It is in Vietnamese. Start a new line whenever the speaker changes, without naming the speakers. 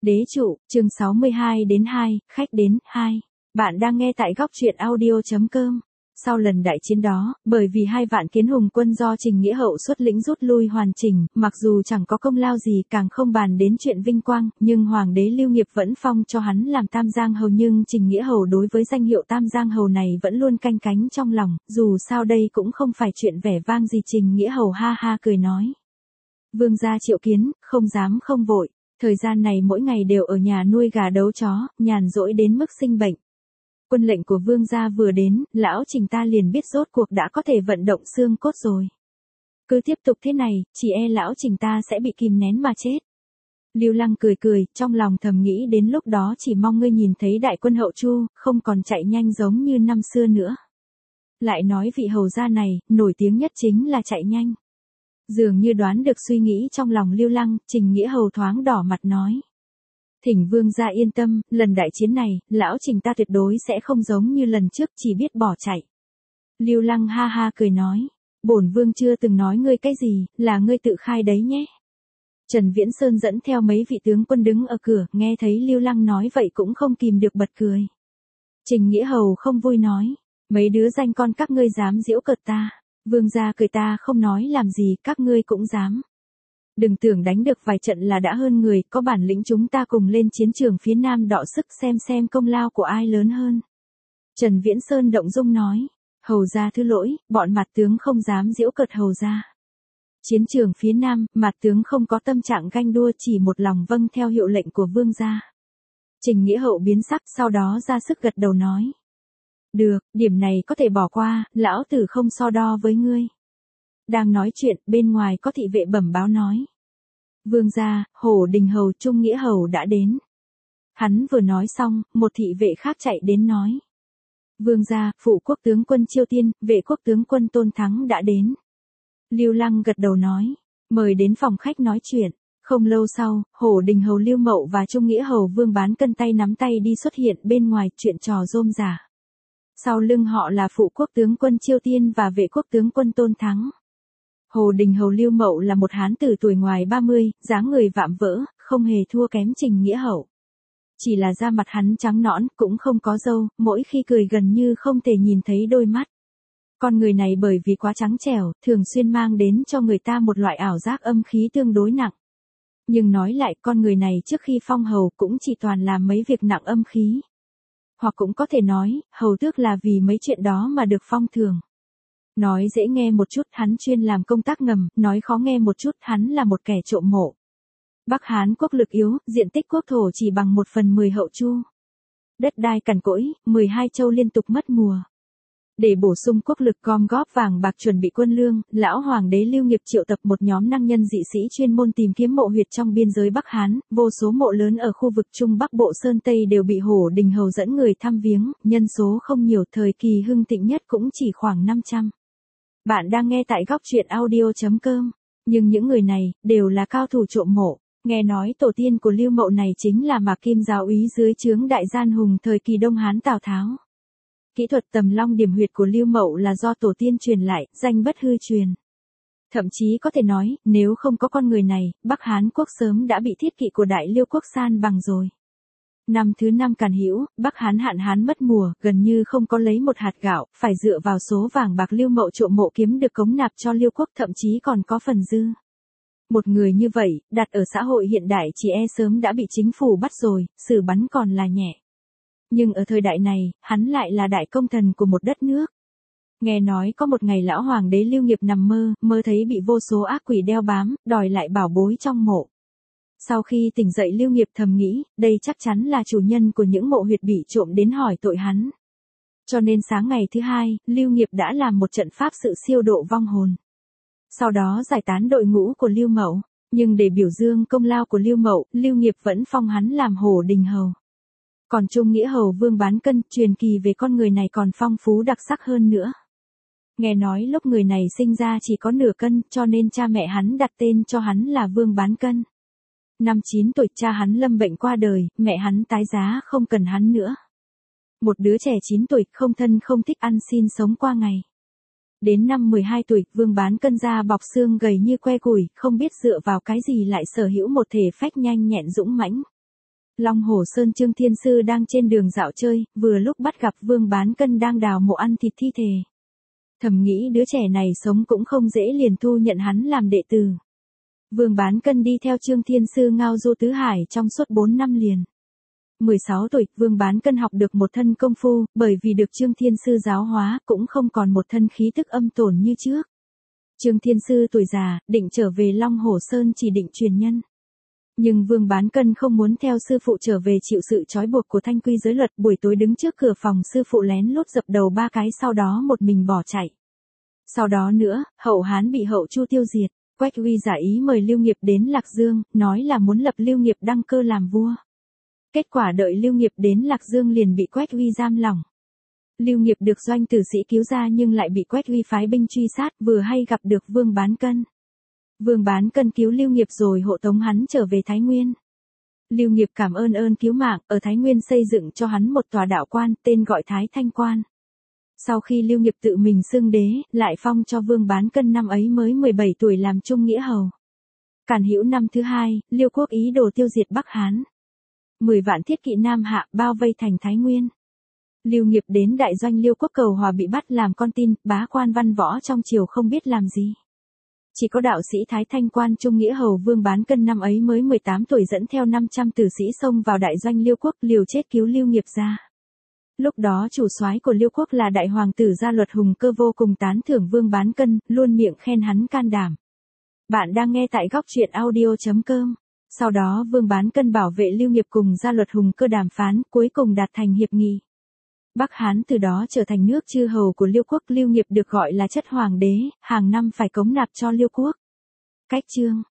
Đế trụ, chương 62 đến 2, khách đến, 2. Bạn đang nghe tại góc truyện audio.com. Sau lần đại chiến đó, bởi vì 2 vạn kiến hùng quân do Trình Nghĩa Hậu xuất lĩnh rút lui hoàn chỉnh, mặc dù chẳng có công lao gì càng không bàn đến chuyện vinh quang, nhưng Hoàng đế Lưu Nghiệp vẫn phong cho hắn làm Tam Giang Hầu, nhưng Trình Nghĩa Hậu đối với danh hiệu Tam Giang Hầu này vẫn luôn canh cánh trong lòng, dù sao đây cũng không phải chuyện vẻ vang gì. Trình Nghĩa Hậu ha ha cười nói. Vương gia triệu kiến, không dám không vội. Thời gian này mỗi ngày đều ở nhà nuôi gà đấu chó, nhàn rỗi đến mức sinh bệnh. Quân lệnh của vương gia vừa đến, lão Trình ta liền biết rốt cuộc đã có thể vận động xương cốt rồi. Cứ tiếp tục thế này, chỉ e lão Trình ta sẽ bị kìm nén mà chết. Lưu Lăng cười cười, trong lòng thầm nghĩ đến lúc đó chỉ mong ngươi nhìn thấy đại quân Hậu Chu, không còn chạy nhanh giống như năm xưa nữa. Lại nói vị hầu gia này, nổi tiếng nhất chính là chạy nhanh. Dường như đoán được suy nghĩ trong lòng Lưu Lăng, Trình Nghĩa Hầu thoáng đỏ mặt nói. Thỉnh vương gia yên tâm, lần đại chiến này, lão Trình ta tuyệt đối sẽ không giống như lần trước chỉ biết bỏ chạy. Lưu Lăng ha ha cười nói. Bổn vương chưa từng nói ngươi cái gì, là ngươi tự khai đấy nhé. Trần Viễn Sơn dẫn theo mấy vị tướng quân đứng ở cửa, nghe thấy Lưu Lăng nói vậy cũng không kìm được bật cười. Trình Nghĩa Hầu không vui nói. Mấy đứa danh con các ngươi dám giễu cợt ta. Vương gia cười ta không nói làm gì, các ngươi cũng dám. Đừng tưởng đánh được vài trận là đã hơn người, có bản lĩnh chúng ta cùng lên chiến trường phía Nam đọ sức xem công lao của ai lớn hơn. Trần Viễn Sơn động dung nói, hầu gia thứ lỗi, bọn mặt tướng không dám giễu cợt hầu gia. Chiến trường phía Nam, mặt tướng không có tâm trạng ganh đua, chỉ một lòng vâng theo hiệu lệnh của vương gia. Trình Nghĩa Hậu biến sắc, sau đó ra sức gật đầu nói. Được, điểm này có thể bỏ qua, lão tử không so đo với ngươi. Đang nói chuyện, bên ngoài có thị vệ bẩm báo nói. Vương gia, Hổ Đình Hầu Trung Nghĩa Hầu đã đến. Hắn vừa nói xong, một thị vệ khác chạy đến nói. Vương gia, phụ quốc tướng quân Chiêu Tiên, vệ quốc tướng quân Tôn Thắng đã đến. Lưu Lăng gật đầu nói, mời đến phòng khách nói chuyện. Không lâu sau, Hổ Đình Hầu Lưu Mậu và Trung Nghĩa Hầu Vương Bán Cân tay nắm tay đi xuất hiện bên ngoài, chuyện trò rôm rả. Sau lưng họ là phụ quốc tướng quân Chiêu Tiên và vệ quốc tướng quân Tôn Thắng. Hồ Đình Hầu Lưu Mậu là một hán tử tuổi ngoài 30, dáng người vạm vỡ, không hề thua kém Trình Nghĩa Hậu. Chỉ là da mặt hắn trắng nõn, cũng không có râu, mỗi khi cười gần như không thể nhìn thấy đôi mắt. Con người này bởi vì quá trắng trẻo, thường xuyên mang đến cho người ta một loại ảo giác âm khí tương đối nặng. Nhưng nói lại, con người này trước khi phong hầu cũng chỉ toàn làm mấy việc nặng âm khí. Hoặc cũng có thể nói, hầu tước là vì mấy chuyện đó mà được phong thường. Nói dễ nghe một chút, hắn chuyên làm công tác ngầm, nói khó nghe một chút, hắn là một kẻ trộm mộ. Bắc Hán quốc lực yếu, diện tích quốc thổ chỉ bằng 1/10 Hậu Chu. Đất đai cằn cỗi, 12 châu liên tục mất mùa. Để bổ sung quốc lực gom góp vàng bạc chuẩn bị quân lương, lão Hoàng đế Lưu Nghiệp triệu tập một nhóm năng nhân dị sĩ chuyên môn tìm kiếm mộ huyệt trong biên giới Bắc Hán, vô số mộ lớn ở khu vực Trung Bắc Bộ Sơn Tây đều bị Hổ Đình Hầu dẫn người thăm viếng, nhân số không nhiều, thời kỳ hưng thịnh nhất cũng chỉ khoảng 500. Bạn đang nghe tại góc truyện audio.com, nhưng những người này đều là cao thủ trộm mộ. Nghe nói tổ tiên của Lưu Mậu này chính là Mạc Kim giáo úy dưới trướng đại gian hùng thời kỳ Đông Hán Tào Tháo. Kỹ thuật tầm long điểm huyệt của Lưu Mậu là do tổ tiên truyền lại, danh bất hư truyền. Thậm chí có thể nói, nếu không có con người này, Bắc Hán quốc sớm đã bị thiết kỵ của Đại Liêu quốc san bằng rồi. Năm thứ 5 Càn Hữu, Bắc Hán hạn hán mất mùa, gần như không có lấy một hạt gạo, phải dựa vào số vàng bạc Lưu Mậu trộm mộ kiếm được cống nạp cho Liêu quốc, thậm chí còn có phần dư. Một người như vậy, đặt ở xã hội hiện đại chỉ e sớm đã bị chính phủ bắt rồi, xử bắn còn là nhẹ. Nhưng ở thời đại này, hắn lại là đại công thần của một đất nước. Nghe nói có một ngày lão Hoàng đế Lưu Nghiệp nằm mơ thấy bị vô số ác quỷ đeo bám, đòi lại bảo bối trong mộ. Sau khi tỉnh dậy Lưu Nghiệp thầm nghĩ, đây chắc chắn là chủ nhân của những mộ huyệt bị trộm đến hỏi tội hắn. Cho nên sáng ngày thứ 2, Lưu Nghiệp đã làm một trận pháp sự siêu độ vong hồn. Sau đó giải tán đội ngũ của Lưu Mậu, nhưng để biểu dương công lao của Lưu Mậu, Lưu Nghiệp vẫn phong hắn làm Hổ Đình Hầu. Còn Trung Nghĩa Hầu Vương Bán Cân, truyền kỳ về con người này còn phong phú đặc sắc hơn nữa. Nghe nói lúc người này sinh ra chỉ có nửa cân, cho nên cha mẹ hắn đặt tên cho hắn là Vương Bán Cân. Năm 9 tuổi cha hắn lâm bệnh qua đời, mẹ hắn tái giá không cần hắn nữa. Một đứa trẻ 9 tuổi không thân không thích ăn xin sống qua ngày. Đến năm 12 tuổi, Vương Bán Cân da bọc xương gầy như que củi, không biết dựa vào cái gì lại sở hữu một thể phách nhanh nhẹn dũng mãnh. Long Hồ Sơn Trương Thiên Sư đang trên đường dạo chơi, vừa lúc bắt gặp Vương Bán Cân đang đào mộ ăn thịt thi thể. Thầm nghĩ đứa trẻ này sống cũng không dễ, liền thu nhận hắn làm đệ tử. Vương Bán Cân đi theo Trương Thiên Sư ngao du tứ hải trong suốt 4 năm liền. 16 tuổi, Vương Bán Cân học được một thân công phu, bởi vì được Trương Thiên Sư giáo hóa, cũng không còn một thân khí tức âm tổn như trước. Trương Thiên Sư tuổi già, định trở về Long Hồ Sơn chỉ định truyền nhân. Nhưng Vương Bán Cân không muốn theo sư phụ trở về chịu sự trói buộc của thanh quy giới luật, buổi tối đứng trước cửa phòng sư phụ lén lút dập đầu 3 cái, sau đó một mình bỏ chạy. Sau đó nữa, Hậu Hán bị Hậu Chu tiêu diệt, Quách Uy giả ý mời Lưu Nghiệp đến Lạc Dương, nói là muốn lập Lưu Nghiệp đăng cơ làm vua. Kết quả đợi Lưu Nghiệp đến Lạc Dương liền bị Quách Uy giam lỏng. Lưu Nghiệp được doanh tử sĩ cứu ra nhưng lại bị Quách Uy phái binh truy sát, vừa hay gặp được Vương Bán Cân. Vương Bán Cân cứu Lưu Nghiệp rồi hộ tống hắn trở về Thái Nguyên. Lưu Nghiệp cảm ơn cứu mạng, ở Thái Nguyên xây dựng cho hắn một tòa đạo quan, tên gọi Thái Thanh Quan. Sau khi Lưu Nghiệp tự mình xưng đế, lại phong cho Vương Bán Cân năm ấy mới 17 tuổi làm trung nghĩa hầu. Càn Hữu năm thứ 2, Liêu quốc ý đồ tiêu diệt Bắc Hán. 10 vạn thiết kỵ Nam Hạ bao vây thành Thái Nguyên. Lưu Nghiệp đến đại doanh Liêu quốc cầu hòa bị bắt làm con tin, bá quan văn võ trong triều không biết làm gì. Chỉ có đạo sĩ Thái Thanh Quan trung nghĩa hầu Vương Bán Cân năm ấy mới 18 tuổi dẫn theo 500 tử sĩ xông vào đại doanh Liêu quốc, liều chết cứu Lưu Nghiệp ra. Lúc đó chủ soái của Liêu quốc là đại hoàng tử Gia Luật Hùng Cơ vô cùng tán thưởng Vương Bán Cân, luôn miệng khen hắn can đảm. Bạn đang nghe tại góc truyện audio.com. Sau đó Vương Bán Cân bảo vệ Lưu Nghiệp cùng Gia Luật Hùng Cơ đàm phán, cuối cùng đạt thành hiệp nghị. Bắc Hán từ đó trở thành nước chư hầu của Liêu quốc, Lưu Nghiệp được gọi là chất hoàng đế, hàng năm phải cống nạp cho Liêu quốc. Cách chương